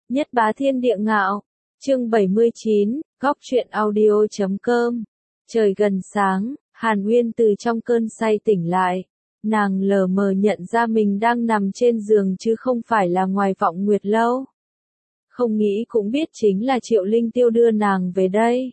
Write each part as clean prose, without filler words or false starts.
Nhất bá thiên địa ngạo. Chương 79, góc truyện audio.com. Trời gần sáng, Hàn Uyên từ trong cơn say tỉnh lại. Nàng lờ mờ nhận ra mình đang nằm trên giường chứ không phải là ngoài Vọng Nguyệt Lâu. Không nghĩ cũng biết chính là Triệu Linh Tiêu đưa nàng về đây.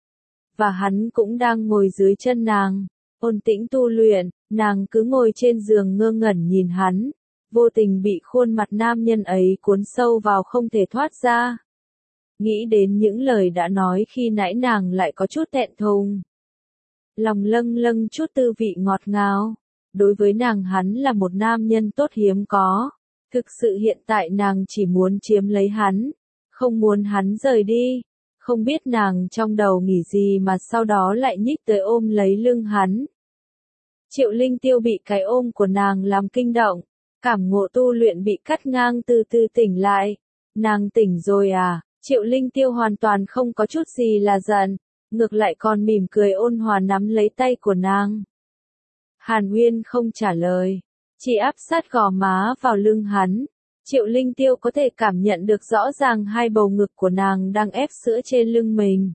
Và hắn cũng đang ngồi dưới chân nàng, ôn tĩnh tu luyện, nàng cứ ngồi trên giường ngơ ngẩn nhìn hắn, vô tình bị khuôn mặt nam nhân ấy cuốn sâu vào không thể thoát ra. Nghĩ đến những lời đã nói khi nãy nàng lại có chút thẹn thùng. Lòng lâng lâng chút tư vị ngọt ngào. Đối với nàng hắn là một nam nhân tốt hiếm có. Thực sự hiện tại nàng chỉ muốn chiếm lấy hắn, không muốn hắn rời đi. Không biết nàng trong đầu nghĩ gì mà sau đó lại nhích tới ôm lấy lưng hắn. Triệu Linh Tiêu bị cái ôm của nàng làm kinh động, cảm ngộ tu luyện bị cắt ngang từ từ tỉnh lại. Nàng tỉnh rồi à? Triệu Linh Tiêu hoàn toàn không có chút gì là giận, ngược lại còn mỉm cười ôn hòa nắm lấy tay của nàng. Hàn Uyên không trả lời, chỉ áp sát gò má vào lưng hắn. Triệu Linh Tiêu có thể cảm nhận được rõ ràng hai bầu ngực của nàng đang ép sữa trên lưng mình.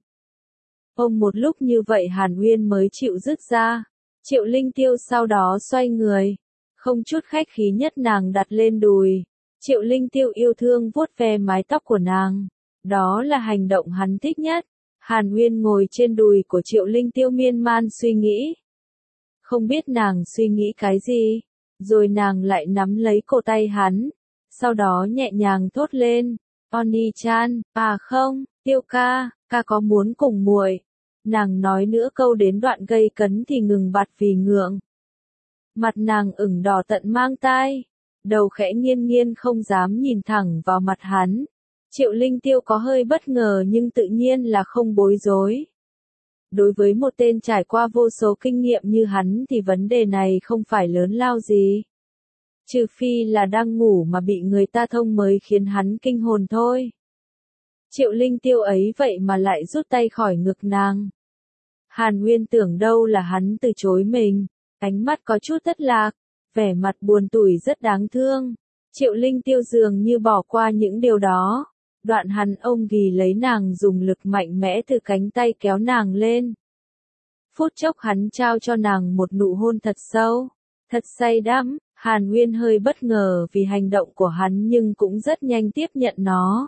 Ôm một lúc như vậy Hàn Uyên mới chịu dứt ra. Triệu Linh Tiêu sau đó xoay người, không chút khách khí nhất nàng đặt lên đùi. Triệu Linh Tiêu yêu thương vuốt ve mái tóc của nàng. Đó là hành động hắn thích nhất. Hàn Uyên ngồi trên đùi của Triệu Linh Tiêu miên man suy nghĩ. Không biết nàng suy nghĩ cái gì, rồi nàng lại nắm lấy cổ tay hắn, sau đó nhẹ nhàng thốt lên, Oni-chan, à không, Tiêu ca, ca có muốn cùng muội. Nàng nói nữa câu đến đoạn gây cấn thì ngừng bặt vì ngượng. Mặt nàng ửng đỏ tận mang tai, đầu khẽ nghiêng nghiêng không dám nhìn thẳng vào mặt hắn. Triệu Linh Tiêu có hơi bất ngờ nhưng tự nhiên là không bối rối. Đối với một tên trải qua vô số kinh nghiệm như hắn thì vấn đề này không phải lớn lao gì. Trừ phi là đang ngủ mà bị người ta thông mới khiến hắn kinh hồn thôi. Triệu Linh Tiêu ấy vậy mà lại rút tay khỏi ngực nàng. Hàn Uyên tưởng đâu là hắn từ chối mình, ánh mắt có chút thất lạc, vẻ mặt buồn tủi rất đáng thương. Triệu Linh Tiêu dường như bỏ qua những điều đó. Đoạn hắn ôm ghì lấy nàng dùng lực mạnh mẽ từ cánh tay kéo nàng lên. Phút chốc hắn trao cho nàng một nụ hôn thật sâu, thật say đắm. Hàn Uyên hơi bất ngờ vì hành động của hắn nhưng cũng rất nhanh tiếp nhận nó.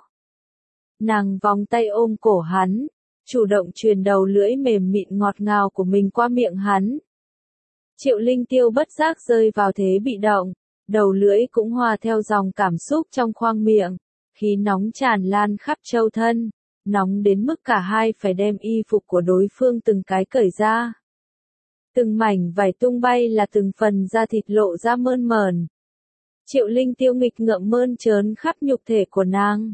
Nàng vòng tay ôm cổ hắn, chủ động truyền đầu lưỡi mềm mịn ngọt ngào của mình qua miệng hắn. Triệu Linh Tiêu bất giác rơi vào thế bị động, đầu lưỡi cũng hòa theo dòng cảm xúc trong khoang miệng. Khí nóng tràn lan khắp châu thân, nóng đến mức cả hai phải đem y phục của đối phương từng cái cởi ra. Từng mảnh vải tung bay là từng phần da thịt lộ ra mơn mởn. Triệu Linh Tiêu nghịch ngợm mơn trớn khắp nhục thể của nàng.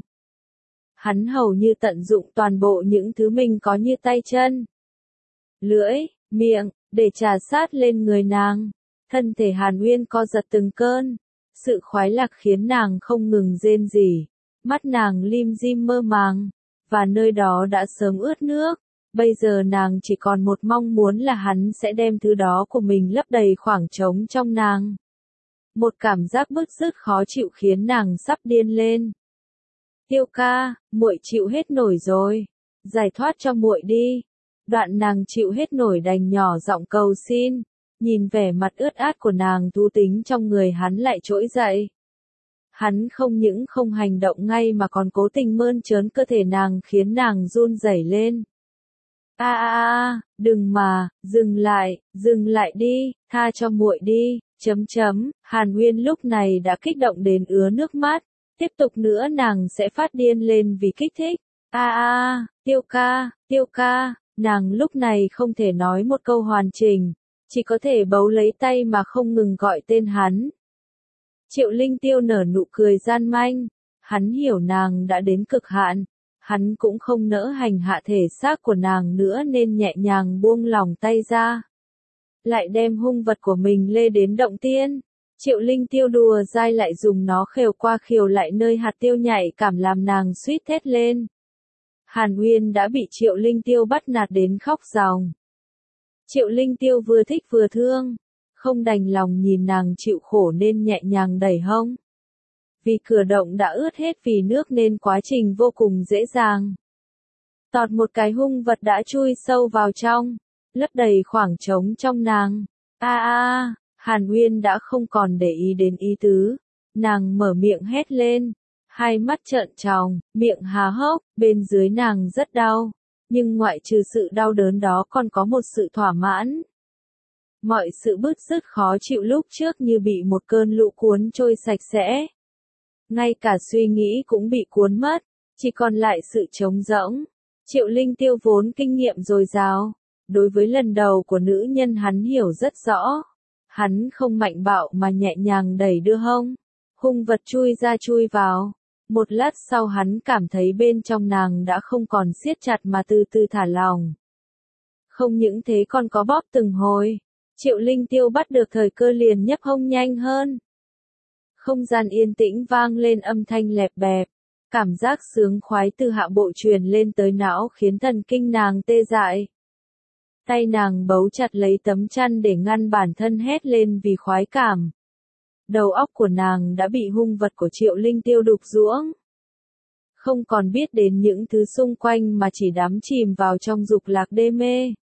Hắn hầu như tận dụng toàn bộ những thứ mình có như tay chân, lưỡi, miệng, để trà sát lên người nàng. Thân thể Hàn Uyên co giật từng cơn, sự khoái lạc khiến nàng không ngừng rên rỉ. Mắt nàng lim dim mơ màng, và nơi đó đã sớm ướt nước. Bây giờ nàng chỉ còn một mong muốn là hắn sẽ đem thứ đó của mình lấp đầy khoảng trống trong nàng. Một cảm giác bứt rứt khó chịu khiến nàng sắp điên lên. Tiêu ca, muội chịu hết nổi rồi, giải thoát cho muội đi. Đoạn nàng chịu hết nổi đành nhỏ giọng cầu xin. Nhìn vẻ mặt ướt át của nàng thú tính trong người hắn lại trỗi dậy. Hắn không những không hành động ngay mà còn cố tình mơn trớn cơ thể nàng khiến nàng run rẩy lên. Đừng mà, dừng lại đi, tha cho muội đi, . Hàn Uyên lúc này đã kích động đến ứa nước mắt, tiếp tục nữa nàng sẽ phát điên lên vì kích thích. Tiêu ca, nàng lúc này không thể nói một câu hoàn chỉnh, chỉ có thể bấu lấy tay mà không ngừng gọi tên hắn. Triệu Linh Tiêu nở nụ cười gian manh, hắn hiểu nàng đã đến cực hạn, hắn cũng không nỡ hành hạ thể xác của nàng nữa nên nhẹ nhàng buông lỏng tay ra. Lại đem hung vật của mình lê đến động tiên. Triệu Linh Tiêu đùa dai lại dùng nó khều qua khều lại nơi hạt tiêu nhạy cảm làm nàng suýt thét lên. Hàn Uyên đã bị Triệu Linh Tiêu bắt nạt đến khóc ròng. Triệu Linh Tiêu vừa thích vừa thương, không đành lòng nhìn nàng chịu khổ nên nhẹ nhàng đẩy hông Vì cửa động đã ướt hết vì nước nên quá trình vô cùng dễ dàng. Tọt một cái hung vật đã chui sâu vào trong, lấp đầy khoảng trống trong nàng. Hàn Uyên đã không còn để ý đến ý tứ. Nàng mở miệng hét lên. Hai mắt trợn tròn, miệng há hốc, bên dưới nàng rất đau. Nhưng ngoại trừ sự đau đớn đó còn có một sự thỏa mãn. Mọi sự bứt rứt khó chịu lúc trước như bị một cơn lũ cuốn trôi sạch sẽ. Ngay cả suy nghĩ cũng bị cuốn mất, chỉ còn lại sự trống rỗng. Triệu Linh Tiêu vốn kinh nghiệm dồi dào. Đối với lần đầu của nữ nhân hắn hiểu rất rõ. Hắn không mạnh bạo mà nhẹ nhàng đẩy đưa hông. Hung vật chui ra chui vào. Một lát sau hắn cảm thấy bên trong nàng đã không còn siết chặt mà từ từ thả lỏng. Không những thế còn có bóp từng hồi. Triệu Linh Tiêu bắt được thời cơ liền nhấp hông nhanh hơn. Không gian yên tĩnh vang lên âm thanh lẹp bẹp. Cảm giác sướng khoái từ hạ bộ truyền lên tới não khiến thần kinh nàng tê dại. Tay nàng bấu chặt lấy tấm chăn để ngăn bản thân hét lên vì khoái cảm. Đầu óc của nàng đã bị hung vật của Triệu Linh Tiêu đục ruỗng. Không còn biết đến những thứ xung quanh mà chỉ đắm chìm vào trong dục lạc đê mê.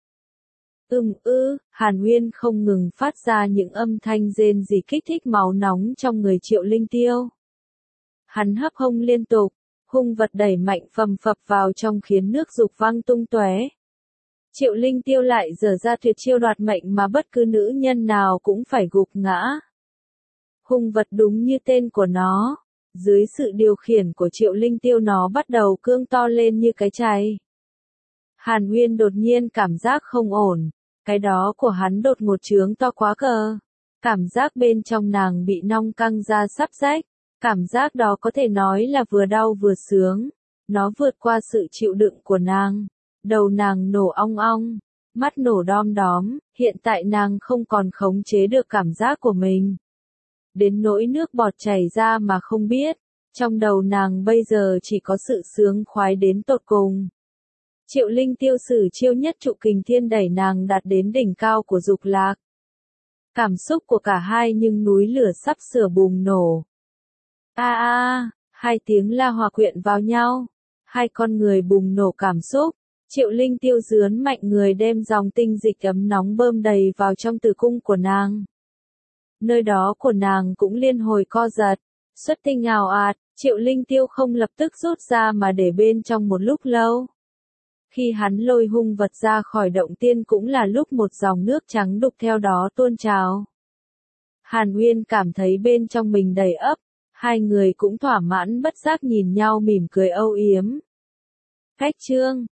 Hàn Uyên không ngừng phát ra những âm thanh rên rỉ kích thích máu nóng trong người Triệu Linh Tiêu. Hắn hấp hông liên tục, hung vật đẩy mạnh phầm phập vào trong khiến nước dục văng tung tóe. Triệu Linh Tiêu lại giở ra tuyệt chiêu đoạt mệnh mà bất cứ nữ nhân nào cũng phải gục ngã. Hung vật đúng như tên của nó, dưới sự điều khiển của Triệu Linh Tiêu nó bắt đầu cương to lên như cái chày. Hàn Uyên đột nhiên cảm giác không ổn, cái đó của hắn đột ngột trướng to quá cơ. Cảm giác bên trong nàng bị nong căng ra sắp rách, cảm giác đó có thể nói là vừa đau vừa sướng. Nó vượt qua sự chịu đựng của nàng. Đầu nàng nổ ong ong, mắt nổ đom đóm, hiện tại nàng không còn khống chế được cảm giác của mình. Đến nỗi nước bọt chảy ra mà không biết, trong đầu nàng bây giờ chỉ có sự sướng khoái đến tột cùng. Triệu Linh Tiêu sử chiêu nhất trụ kình thiên đẩy nàng đạt đến đỉnh cao của dục lạc. Cảm xúc của cả hai nhưng núi lửa sắp sửa bùng nổ. Hai tiếng la hòa quyện vào nhau, hai con người bùng nổ cảm xúc. Triệu Linh Tiêu dướn mạnh người đem dòng tinh dịch ấm nóng bơm đầy vào trong tử cung của nàng. Nơi đó của nàng cũng liên hồi co giật, xuất tinh ào ạt, Triệu Linh Tiêu không lập tức rút ra mà để bên trong một lúc lâu. Khi hắn lôi hung vật ra khỏi động tiên cũng là lúc một dòng nước trắng đục theo đó tuôn trào. Hàn Uyên cảm thấy bên trong mình đầy ắp, hai người cũng thỏa mãn bất giác nhìn nhau mỉm cười âu yếm. Cách chương